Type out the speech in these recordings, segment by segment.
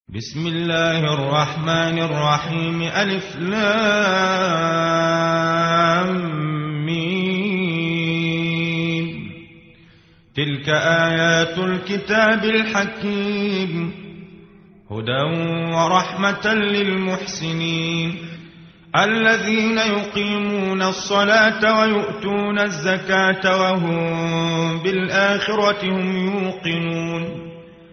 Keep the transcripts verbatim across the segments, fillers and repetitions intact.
بسم الله الرحمن الرحيم. ألف لام ميم. تلك آيات الكتاب الحكيم هدى ورحمة للمحسنين الذين يقيمون الصلاة ويؤتون الزكاة وهم بالآخرة هم يوقنون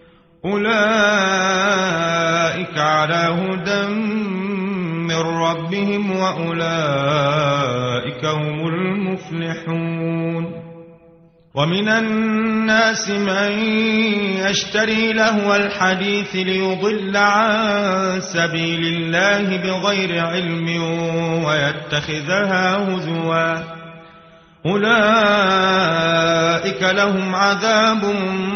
أولئك على هدى من ربهم وأولئك هم المفلحون. ومن الناس من يشتري لهو الحديث ليضل عن سبيل الله بغير علم ويتخذها هزوا أولئك لهم عذاب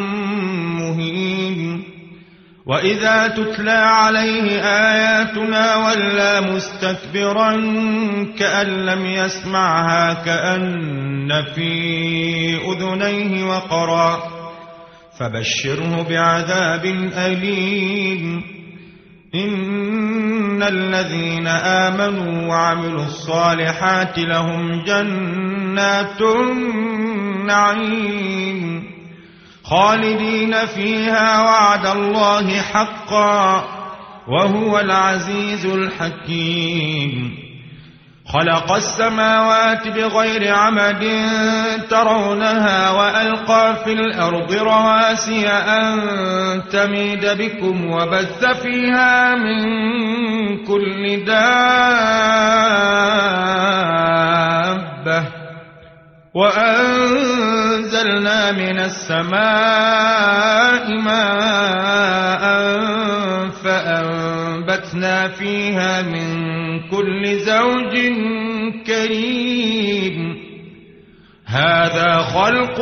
مهين. وإذا تتلى عليه آياتنا ولى مستكبرا كأن لم يسمعها كأن في أذنيه وقرا فبشره بعذاب أليم. إن الذين آمنوا وعملوا الصالحات لهم جنات النعيم خالدين فيها وعد الله حقا وهو العزيز الحكيم. خلق السماوات بغير عمد ترونها وألقى في الأرض رواسي أن تميد بكم وبث فيها من كل دابة وأنزلنا من السماء ماء فأنبتنا فيها من كل زوج كريم. هذا خلق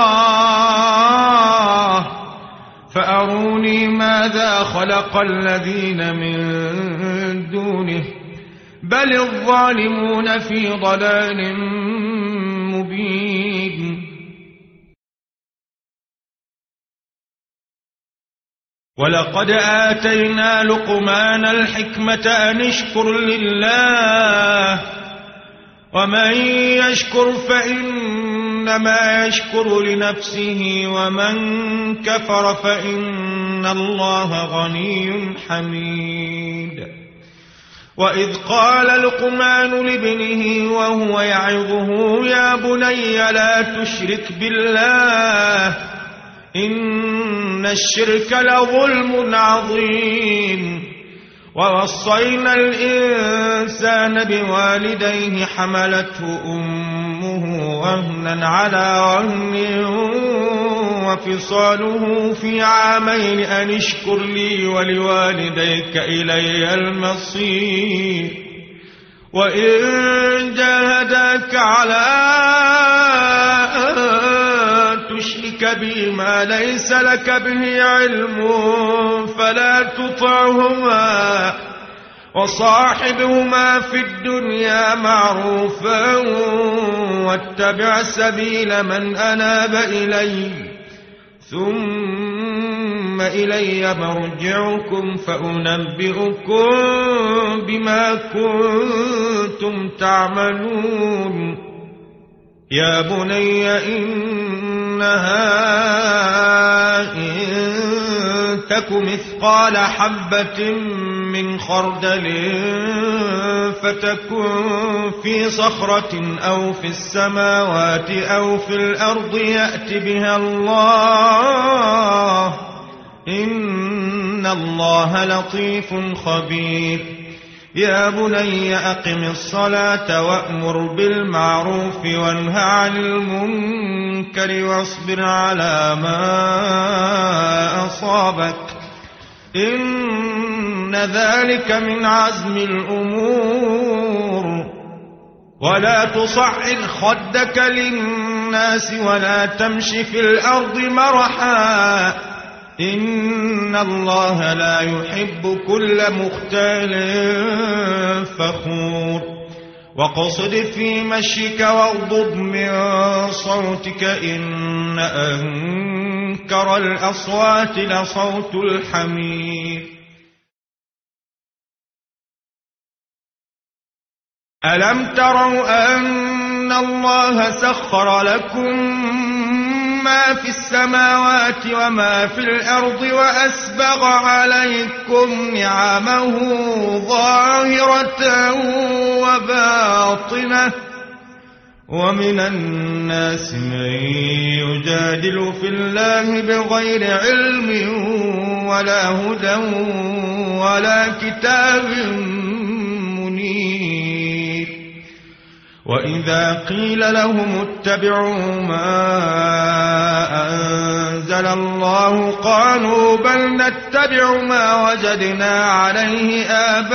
الله فأروني ماذا خلق الذين من دونه بل الظالمون في ضلال مبين. ولقد آتينا لقمان الحكمة أن اشكر لله ومن يشكر فإنما يشكر لنفسه ومن كفر فإن الله غني حميد. وإذ قال لقمان لابنه وهو يعظه يا بني لا تشرك بالله إن الشرك لظلم عظيم. ووصينا الإنسان بوالديه حملته أمه وهنا على وهن وفصاله في عامين أن اشكر لي ولوالديك إلي المصير. وإن جاهداك على أن تشرك بي ما ليس لك به علم فلا تطعهما وصاحبهما في الدنيا معروفا واتبع سبيل من أناب إلي ثم إلي مرجعكم فأنبئكم بما كنتم تعملون. يا بني إنها إن تك مثقال حبة من خردل فتكن في صخرة أو في السماوات أو في الأرض يأت بها الله إن الله لطيف خبير. يا بني أقم الصلاة وأمر بالمعروف وانه عن المنكر واصبر على ما أصابك إن ذلك من عزم الأمور. ولا تصعد خدك للناس ولا تمش في الأرض مرحا إن الله لا يحب كل مختال فخور. واقصد في مشيك واغضض من صوتك إن أنكر الأصوات لصوت الحمير ألم تروا أن الله سخر لكم ما في السماوات وما في الأرض وأسبغ عليكم نعمه ظاهرة وباطنة ومن الناس من يجادل في الله بغير علم ولا هدى ولا كتاب منير وإذا قيل لهم اتبعوا ما أنزل الله قالوا بل نتبع ما وجدنا عليه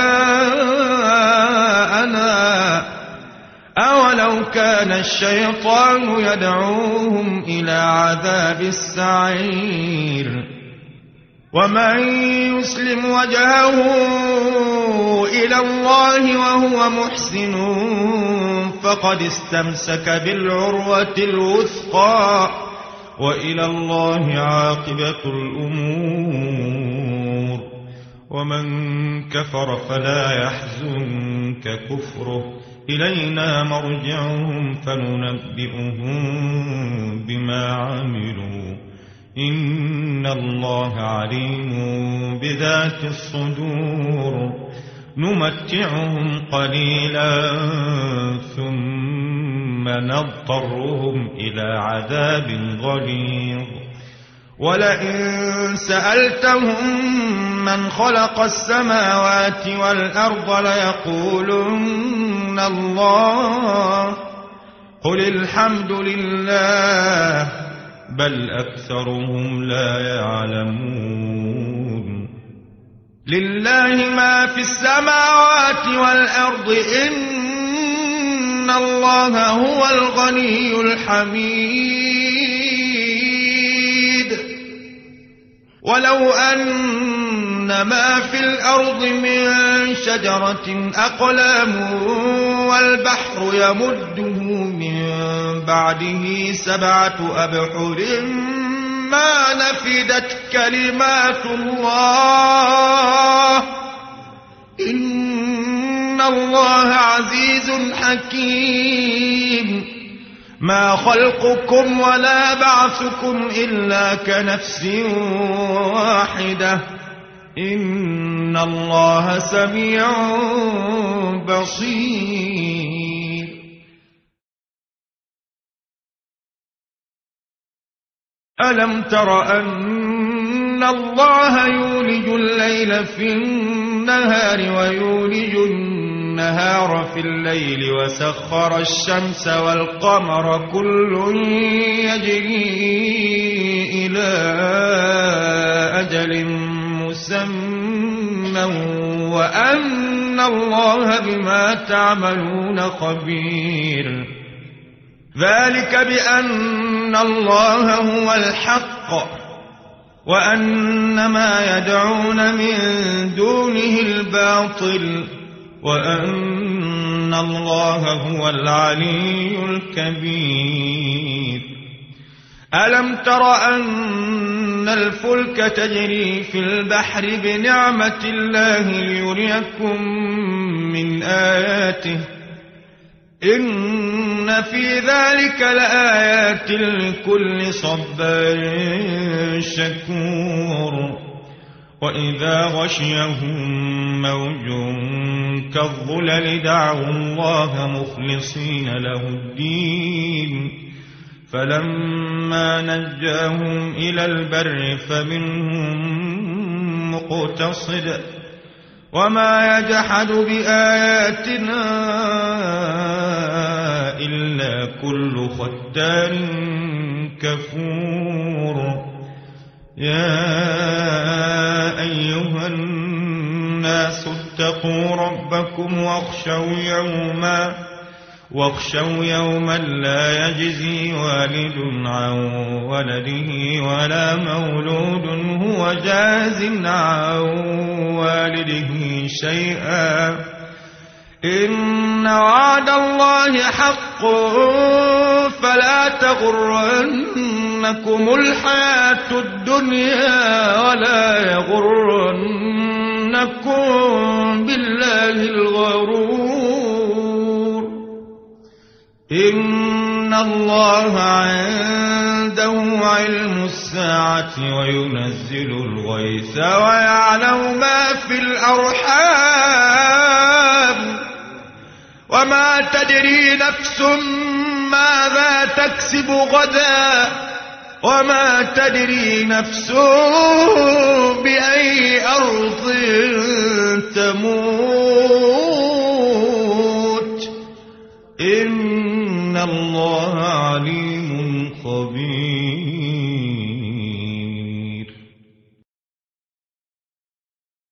آباءنا أولو كان الشيطان يدعوهم إلى عذاب السعير ومن يسلم وجهه إلى الله وهو محسن فقد استمسك بالعروة الوثقى وإلى الله عاقبة الأمور ومن كفر فلا يحزنك كفره إلينا مرجعهم فننبئهم بما عملوا إن الله عليم بذات الصدور نمتعهم قليلا ثم نضطرهم إلى عذاب غليظ ولئن سألتهم من خلق السماوات والأرض ليقولن الله قل الحمد لله بل أكثرهم لا يعلمون لله ما في السماوات والأرض إن الله هو الغني الحميد ولو أن ما في الأرض من شجرة أقلام والبحر يمده من بعده سبعة أبحر ما نفدت كلمات الله إن الله عزيز حكيم ما خلقكم ولا بعثكم إلا كنفس واحدة إن الله سميع بصير ألم تر أن الله يولج الليل في النهار ويولج النهار في الليل وسخر الشمس والقمر كل يجري إلى أجل مسمى وأن الله بما تعملون خبير ذلك بأن الله هو الحق وأن ما يدعون من دونه الباطل وأن الله هو العلي الكبير ألم تر أن الفلك تجري في البحر بنعمة الله ليريكم من آياته إن في ذلك لآيات لكل صبار شكور وإذا غشيهم موج كالظلل دعوا الله مخلصين له الدين فلما نجاهم إلى البر فمنهم مقتصد وما يجحد بآياتنا إلا كل ختار كفور يا أيها الناس اتقوا ربكم واخشوا يوما واخشوا يوما لا يجزي والد عن ولده ولا مولود هو جاز عن والده شيئا إن وعد الله حق فلا تغرنكم الحياة الدنيا ولا يغرنكم بالله الغرور الله عنده علم الساعة وينزل الغيث ويعلم ما في الأرحام وما تدري نفس ماذا تكسب غدا وما تدري نفس بأي أرض تموت إن الله